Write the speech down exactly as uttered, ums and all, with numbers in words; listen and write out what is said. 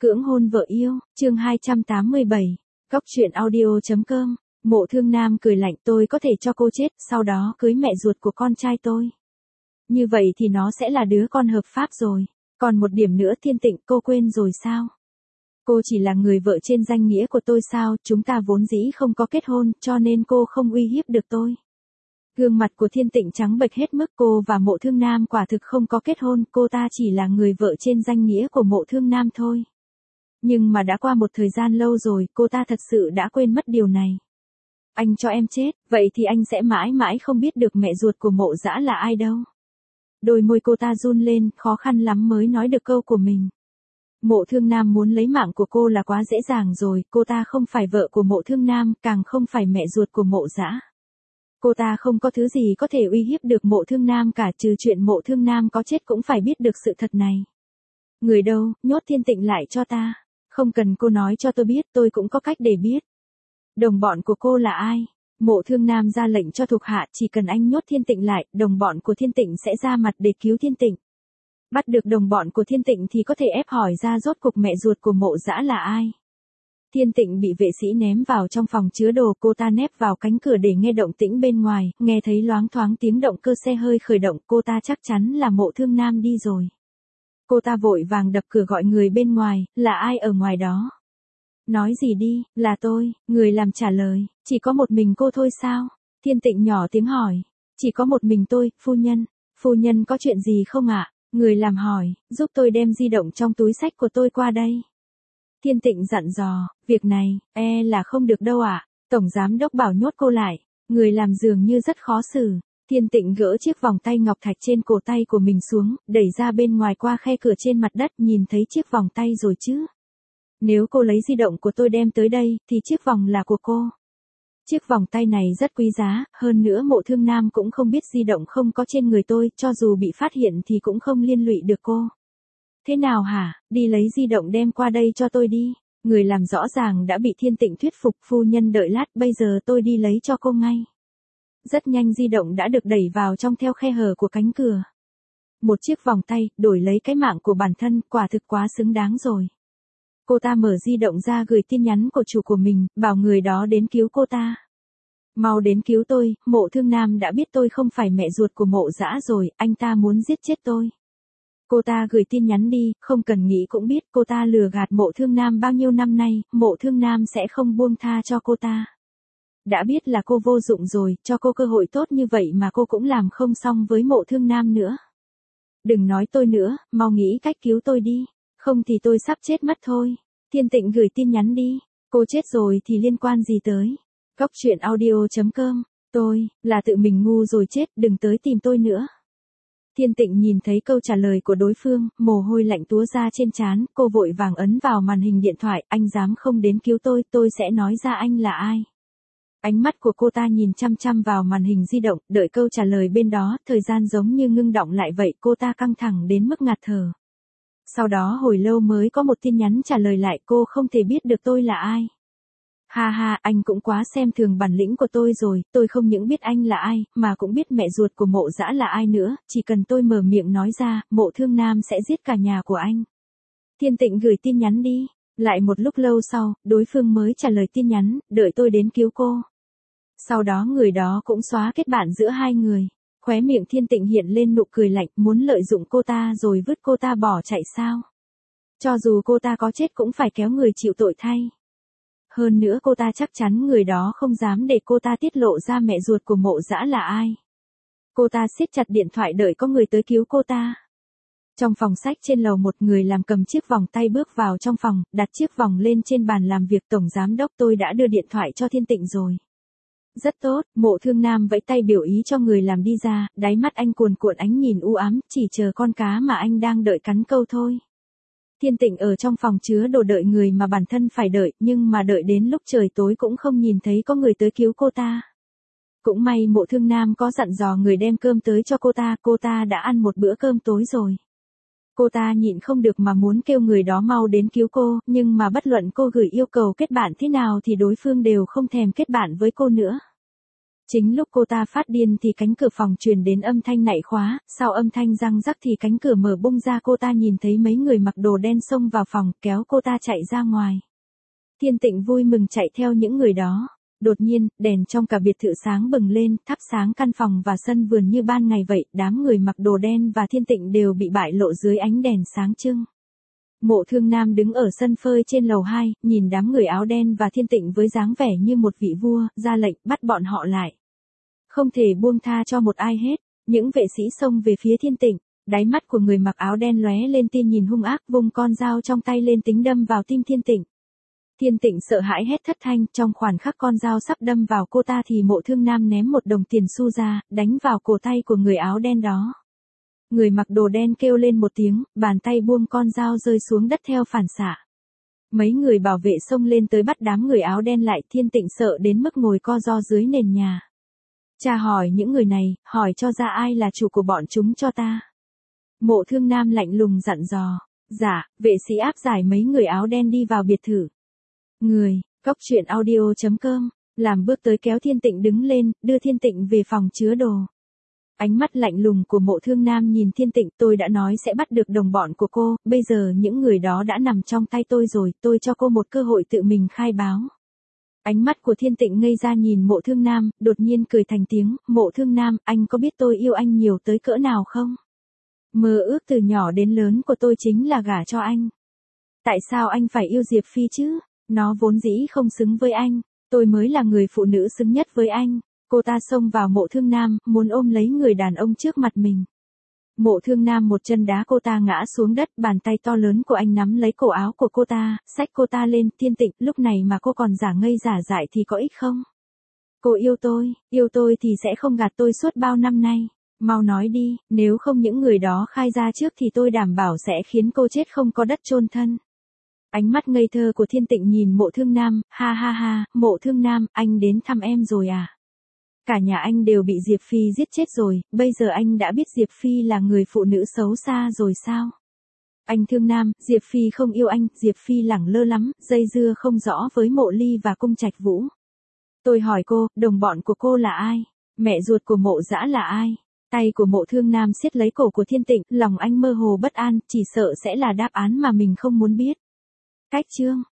Cưỡng hôn vợ yêu, chương hai trăm tám mươi bảy, Góc truyện audio.com, Mộ Thương Nam cười lạnh, tôi có thể cho cô chết, sau đó cưới mẹ ruột của con trai tôi. Như vậy thì nó sẽ là đứa con hợp pháp rồi. Còn một điểm nữa Thiên Tịnh, cô quên rồi sao? Cô chỉ là người vợ trên danh nghĩa của tôi sao, chúng ta vốn dĩ không có kết hôn, cho nên cô không uy hiếp được tôi. Gương mặt của Thiên Tịnh trắng bệch hết mức, cô và Mộ Thương Nam quả thực không có kết hôn, cô ta chỉ là người vợ trên danh nghĩa của Mộ Thương Nam thôi. Nhưng mà đã qua một thời gian lâu rồi, cô ta thật sự đã quên mất điều này. Anh cho em chết, vậy thì anh sẽ mãi mãi không biết được mẹ ruột của Mộ Dã là ai đâu. Đôi môi cô ta run lên, khó khăn lắm mới nói được câu của mình. Mộ Thương Nam muốn lấy mạng của cô là quá dễ dàng rồi, cô ta không phải vợ của Mộ Thương Nam, càng không phải mẹ ruột của Mộ Dã. Cô ta không có thứ gì có thể uy hiếp được Mộ Thương Nam cả, trừ chuyện Mộ Thương Nam có chết cũng phải biết được sự thật này. Người đâu, nhốt Thiên Tịnh lại cho ta. Không cần cô nói cho tôi biết, tôi cũng có cách để biết. Đồng bọn của cô là ai? Mộ Thương Nam ra lệnh cho thuộc hạ, chỉ cần anh nhốt Thiên Tịnh lại, đồng bọn của Thiên Tịnh sẽ ra mặt để cứu Thiên Tịnh. Bắt được đồng bọn của Thiên Tịnh thì có thể ép hỏi ra rốt cuộc mẹ ruột của Mộ Dã là ai. Thiên Tịnh bị vệ sĩ ném vào trong phòng chứa đồ, cô ta nép vào cánh cửa để nghe động tĩnh bên ngoài, nghe thấy loáng thoáng tiếng động cơ xe hơi khởi động, cô ta chắc chắn là Mộ Thương Nam đi rồi. Cô ta vội vàng đập cửa gọi người bên ngoài, là ai ở ngoài đó? Nói gì đi, là tôi, người làm trả lời, chỉ có một mình cô thôi sao? Thiên Tịnh nhỏ tiếng hỏi, chỉ có một mình tôi, phu nhân, phu nhân có chuyện gì không ạ? Người làm hỏi, giúp tôi đem di động trong túi xách của tôi qua đây. Thiên Tịnh dặn dò, việc này, e là không được đâu ạ, Tổng Giám Đốc bảo nhốt cô lại, người làm dường như rất khó xử. Thiên Tịnh gỡ chiếc vòng tay ngọc thạch trên cổ tay của mình xuống, đẩy ra bên ngoài qua khe cửa trên mặt đất, nhìn thấy chiếc vòng tay rồi chứ. Nếu cô lấy di động của tôi đem tới đây, thì chiếc vòng là của cô. Chiếc vòng tay này rất quý giá, hơn nữa Mộ Thương Nam cũng không biết di động không có trên người tôi, cho dù bị phát hiện thì cũng không liên lụy được cô. Thế nào hả, đi lấy di động đem qua đây cho tôi đi. Người làm rõ ràng đã bị Thiên Tịnh thuyết phục, phu nhân đợi lát, bây giờ tôi đi lấy cho cô ngay. Rất nhanh di động đã được đẩy vào trong theo khe hở của cánh cửa. Một chiếc vòng tay, đổi lấy cái mạng của bản thân, quả thực quá xứng đáng rồi. Cô ta mở di động ra gửi tin nhắn của chủ của mình, bảo người đó đến cứu cô ta. Mau đến cứu tôi, Mộ Thương Nam đã biết tôi không phải mẹ ruột của Mộ Dã rồi, anh ta muốn giết chết tôi. Cô ta gửi tin nhắn đi, không cần nghĩ cũng biết cô ta lừa gạt Mộ Thương Nam bao nhiêu năm nay, Mộ Thương Nam sẽ không buông tha cho cô ta. Đã biết là cô vô dụng rồi, cho cô cơ hội tốt như vậy mà cô cũng làm không xong với Mộ Thương Nam nữa. Đừng nói tôi nữa, mau nghĩ cách cứu tôi đi, không thì tôi sắp chết mất thôi. Thiên Tịnh gửi tin nhắn đi, cô chết rồi thì liên quan gì tới. Góc truyện audio.com, tôi, là tự mình ngu rồi chết, đừng tới tìm tôi nữa. Thiên Tịnh nhìn thấy câu trả lời của đối phương, mồ hôi lạnh túa ra trên trán, cô vội vàng ấn vào màn hình điện thoại, anh dám không đến cứu tôi, tôi sẽ nói ra anh là ai. Ánh mắt của cô ta nhìn chăm chăm vào màn hình di động, đợi câu trả lời bên đó, thời gian giống như ngưng đọng lại vậy, cô ta căng thẳng đến mức ngạt thở. Sau đó hồi lâu mới có một tin nhắn trả lời lại, cô không thể biết được tôi là ai. Ha ha, anh cũng quá xem thường bản lĩnh của tôi rồi, tôi không những biết anh là ai, mà cũng biết mẹ ruột của Mộ Dã là ai nữa, chỉ cần tôi mở miệng nói ra, Mộ Thương Nam sẽ giết cả nhà của anh. Thiên Tịnh gửi tin nhắn đi, lại một lúc lâu sau, đối phương mới trả lời tin nhắn, đợi tôi đến cứu cô. Sau đó người đó cũng xóa kết bạn giữa hai người. Khóe miệng Thiên Tịnh hiện lên nụ cười lạnh, muốn lợi dụng cô ta rồi vứt cô ta bỏ chạy sao? Cho dù cô ta có chết cũng phải kéo người chịu tội thay. Hơn nữa cô ta chắc chắn người đó không dám để cô ta tiết lộ ra mẹ ruột của Mộ Dã là ai. Cô ta siết chặt điện thoại đợi có người tới cứu cô ta. Trong phòng sách trên lầu một người làm cầm chiếc vòng tay bước vào trong phòng, đặt chiếc vòng lên trên bàn làm việc. Tổng Giám Đốc, tôi đã đưa điện thoại cho Thiên Tịnh rồi. Rất tốt, Mộ Thương Nam vẫy tay biểu ý cho người làm đi ra, đáy mắt anh cuồn cuộn ánh nhìn u ám, chỉ chờ con cá mà anh đang đợi cắn câu thôi. Thiên Tịnh ở trong phòng chứa đồ đợi người mà bản thân phải đợi, nhưng mà đợi đến lúc trời tối cũng không nhìn thấy có người tới cứu cô ta. Cũng may Mộ Thương Nam có dặn dò người đem cơm tới cho cô ta, cô ta đã ăn một bữa cơm tối rồi. Cô ta nhịn không được mà muốn kêu người đó mau đến cứu cô, nhưng mà bất luận cô gửi yêu cầu kết bạn thế nào thì đối phương đều không thèm kết bạn với cô nữa. Chính lúc cô ta phát điên thì cánh cửa phòng truyền đến âm thanh nạy khóa, sau âm thanh răng rắc thì cánh cửa mở bung ra, cô ta nhìn thấy mấy người mặc đồ đen xông vào phòng, kéo cô ta chạy ra ngoài. Thiên Tịnh vui mừng chạy theo những người đó. Đột nhiên, đèn trong cả biệt thự sáng bừng lên, thắp sáng căn phòng và sân vườn như ban ngày vậy, đám người mặc đồ đen và Thiên Tịnh đều bị bại lộ dưới ánh đèn sáng trưng. Mộ Thương Nam đứng ở sân phơi trên lầu hai, nhìn đám người áo đen và Thiên Tịnh với dáng vẻ như một vị vua, ra lệnh bắt bọn họ lại. Không thể buông tha cho một ai hết. Những vệ sĩ xông về phía Thiên Tịnh, đáy mắt của người mặc áo đen lóe lên tia nhìn hung ác, vung con dao trong tay lên tính đâm vào tim Thiên Tịnh. Thiên Tịnh sợ hãi hét thất thanh, trong khoảnh khắc con dao sắp đâm vào cô ta thì Mộ Thương Nam ném một đồng tiền xu ra, đánh vào cổ tay của người áo đen đó. Người mặc đồ đen kêu lên một tiếng, bàn tay buông con dao rơi xuống đất theo phản xạ. Mấy người bảo vệ xông lên tới bắt đám người áo đen lại, Thiên Tịnh sợ đến mức ngồi co ro dưới nền nhà. Cha hỏi những người này, hỏi cho ra ai là chủ của bọn chúng cho ta. Mộ Thương Nam lạnh lùng dặn dò. Dạ, vệ sĩ áp giải mấy người áo đen đi vào biệt thự. Người, Cóc Truyện Audio chấm com, làm bước tới kéo Thiên Tịnh đứng lên, đưa Thiên Tịnh về phòng chứa đồ. Ánh mắt lạnh lùng của Mộ Thương Nam nhìn Thiên Tịnh, tôi đã nói sẽ bắt được đồng bọn của cô, bây giờ những người đó đã nằm trong tay tôi rồi, tôi cho cô một cơ hội tự mình khai báo. Ánh mắt của Thiên Tịnh ngây ra nhìn Mộ Thương Nam, đột nhiên cười thành tiếng, Mộ Thương Nam, anh có biết tôi yêu anh nhiều tới cỡ nào không? Mơ ước từ nhỏ đến lớn của tôi chính là gả cho anh. Tại sao anh phải yêu Diệp Phi chứ? Nó vốn dĩ không xứng với anh, tôi mới là người phụ nữ xứng nhất với anh. Cô ta xông vào Mộ Thương Nam, muốn ôm lấy người đàn ông trước mặt mình. Mộ Thương Nam một chân đá cô ta ngã xuống đất, bàn tay to lớn của anh nắm lấy cổ áo của cô ta, xách cô ta lên. Thiên Tịnh, lúc này mà cô còn giả ngây giả dại thì có ích không? Cô yêu tôi, yêu tôi thì sẽ không gạt tôi suốt bao năm nay. Mau nói đi, nếu không những người đó khai ra trước thì tôi đảm bảo sẽ khiến cô chết không có đất chôn thân. Ánh mắt ngây thơ của Thiên Tịnh nhìn Mộ Thương Nam, ha ha ha, Mộ Thương Nam, anh đến thăm em rồi à? Cả nhà anh đều bị Diệp Phi giết chết rồi, bây giờ anh đã biết Diệp Phi là người phụ nữ xấu xa rồi sao? Anh Thương Nam, Diệp Phi không yêu anh, Diệp Phi lẳng lơ lắm, dây dưa không rõ với Mộ Ly và Cung Trạch Vũ. Tôi hỏi cô, đồng bọn của cô là ai? Mẹ ruột của Mộ Dã là ai? Tay của Mộ Thương Nam siết lấy cổ của Thiên Tịnh, lòng anh mơ hồ bất an, chỉ sợ sẽ là đáp án mà mình không muốn biết. Cách chương